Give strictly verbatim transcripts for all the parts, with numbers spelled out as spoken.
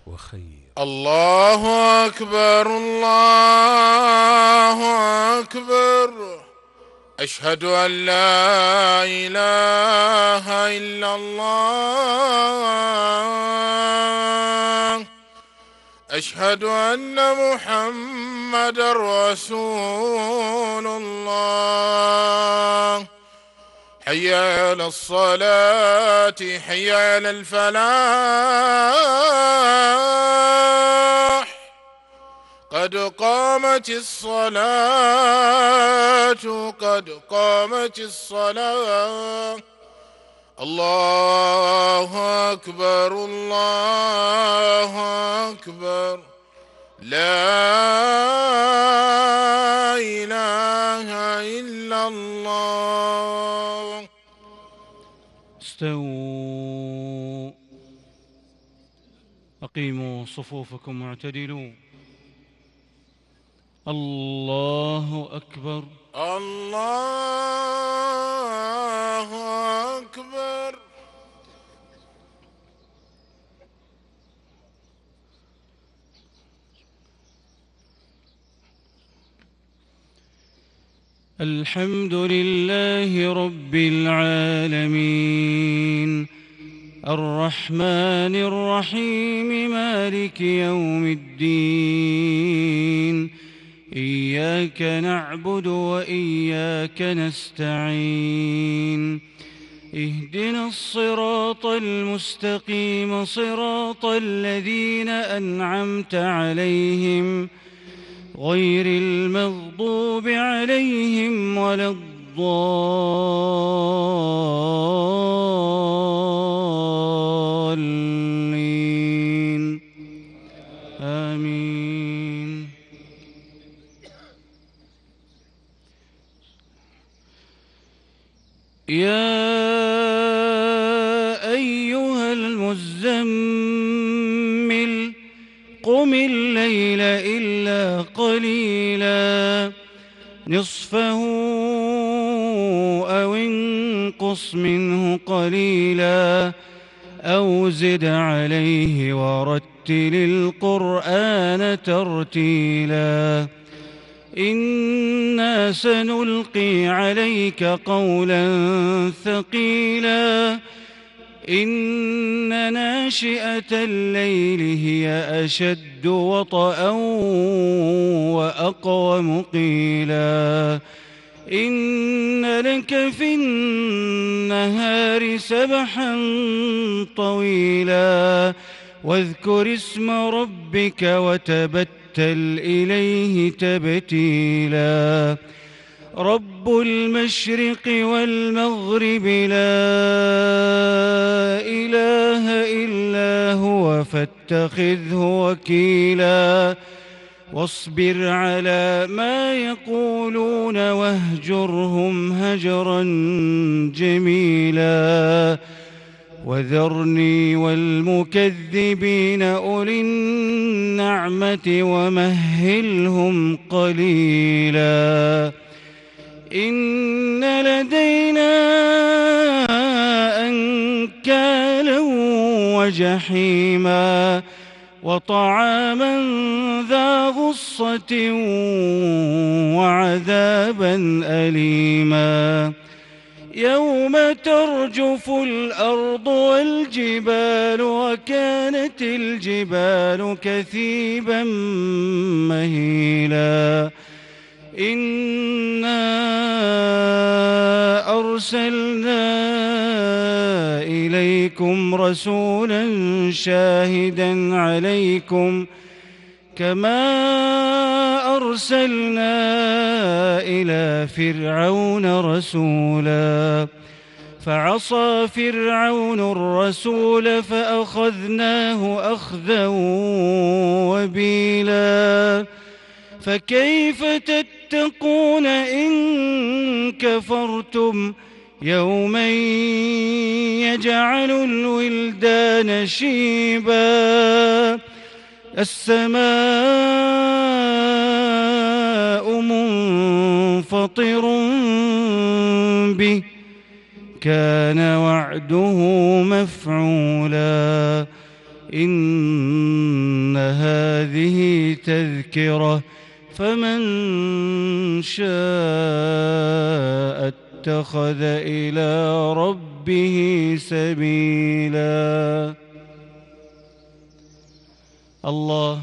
وخير. الله أكبر الله أكبر. أشهد أن لا إله إلا الله. أشهد أن محمدًا رسول الله. حي على الصلاة حي على الفلاح. قد قامت الصلاة قد قامت الصلاة. الله أكبر الله أكبر. لا إله إلا الله. استووا، أقيموا صفوفكم واعتدلوا. الله أكبر الله أكبر. الحمد لله رب العالمين، الرحمن الرحيم، مالك يوم الدين. إياك نعبد وإياك نستعين. اهدنا الصراط المستقيم، صراط الذين أنعمت عليهم غير المغضوب عليهم ولا الضالين. آمين. يا أيها المزمل قم الليل إلا قليلا، نصفه أو انقص منه قليلا أو زد عليه ورتل القرآن ترتيلا. إنا سنلقي عليك قولا ثقيلا. إن ناشئة الليل هي أشد وطئا وأقوم قيلا. إن لك في النهار سبحا طويلا. واذكر اسم ربك وتبتل إليه تبتيلا. رب المشرق والمغرب لا إله إلا هو فاتخذه وكيلا. واصبر على ما يقولون واهجرهم هجرا جميلا. وذرني والمكذبين أولي النعمة ومهلهم قليلا. إن لدينا أنكالا وجحيما وطعاما ذا غصة وعذابا أليما. يوم ترجف الأرض والجبال وكانت الجبال كثيبا مهيلا. إنا أرسلنا إليكم رسولا شاهدا عليكم كما أرسلنا إلى فرعون رسولا. فعصى فرعون الرسول فأخذناه أخذا وبيلا. فكيف تتقون إن كفرتم يوما يجعل الولدان شيبا. السماء منفطر به كان وعده مفعولا. إن هذه تذكرة فمن شاء اتخذ إلى ربه سبيلا. الله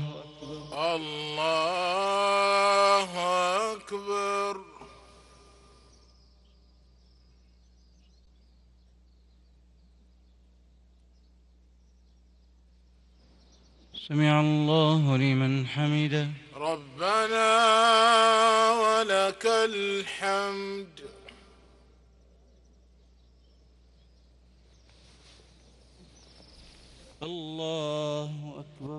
الله أكبر. سمع الله لمن حمده. ربنا ولك الحمد. الله أكبر.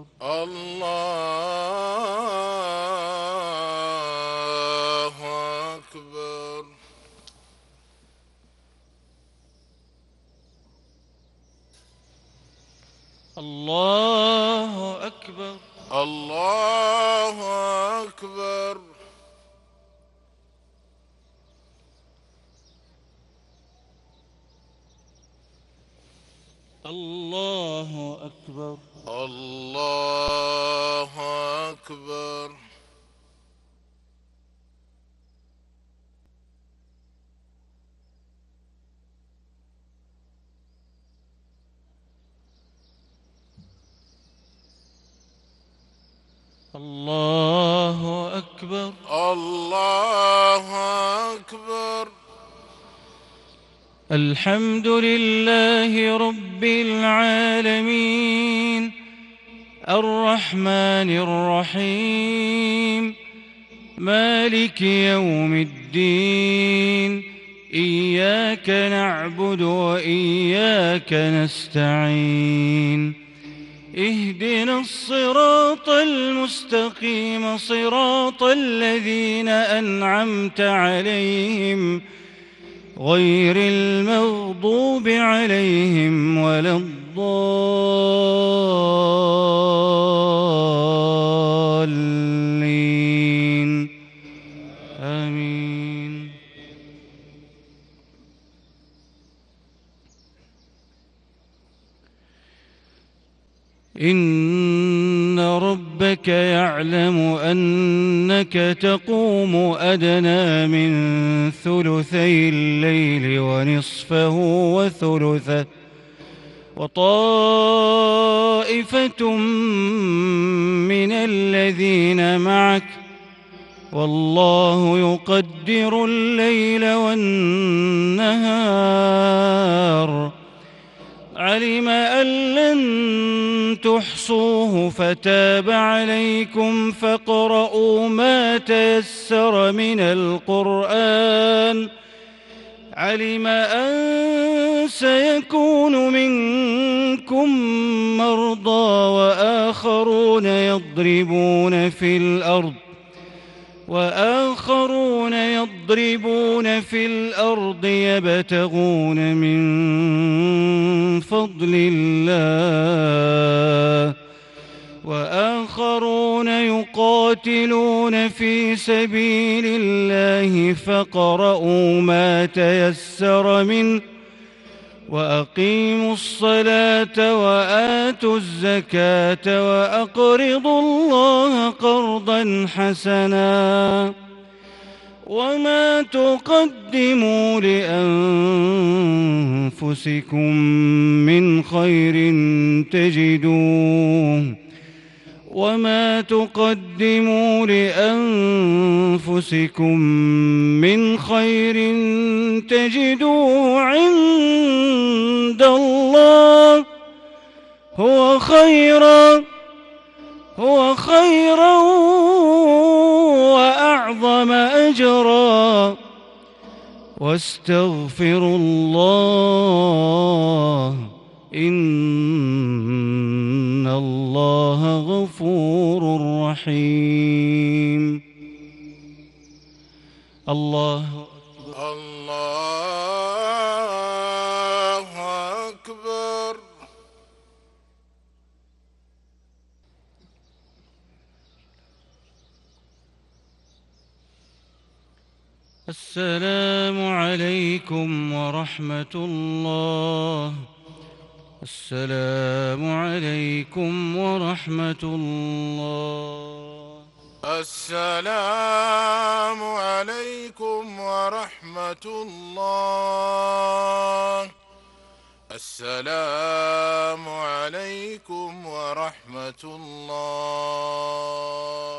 الله أكبر. الله أكبر. الله أكبر. الله أكبر. الله أكبر. الله أكبر. الله أكبر. الحمد لله رب العالمين الرحمن الرحيم مالك يوم الدين إياك نعبد وإياك نستعين اهدنا الصراط المستقيم صراط الذين أنعمت عليهم غير المغضوب عليهم ولا الضالين آمين. إن ربك يعلم أنك تقوم أدنى من ثلثي الليل ونصفه وثلثه وطائفة من الذين معك والله يقدر الليل والنهار علم أن لن تحصوه فتاب عليكم فاقرؤوا ما تيسر من القرآن علم أن سيكون منكم مرضى وآخرون يضربون في الأرض وآخرون يضربون في الأرض يبتغون من فضل الله وآخرون يقاتلون في سبيل الله فاقرؤوا ما تيسر منه وأقيموا الصلاة وآتوا الزكاة وأقرضوا الله قرضا حسنا وما تقدموا لأنفسكم من خير تجدوه وما تقدموا لأنفسكم من خير تجدوه عند الله هو خيرا هو خيرا وأعظم أجرا واستغفروا الله إن الله غفور رحيم. الله أكبر. الله أكبر. السلام عليكم ورحمة الله. السلام عليكم ورحمة الله. السلام عليكم ورحمة الله. السلام عليكم ورحمة الله.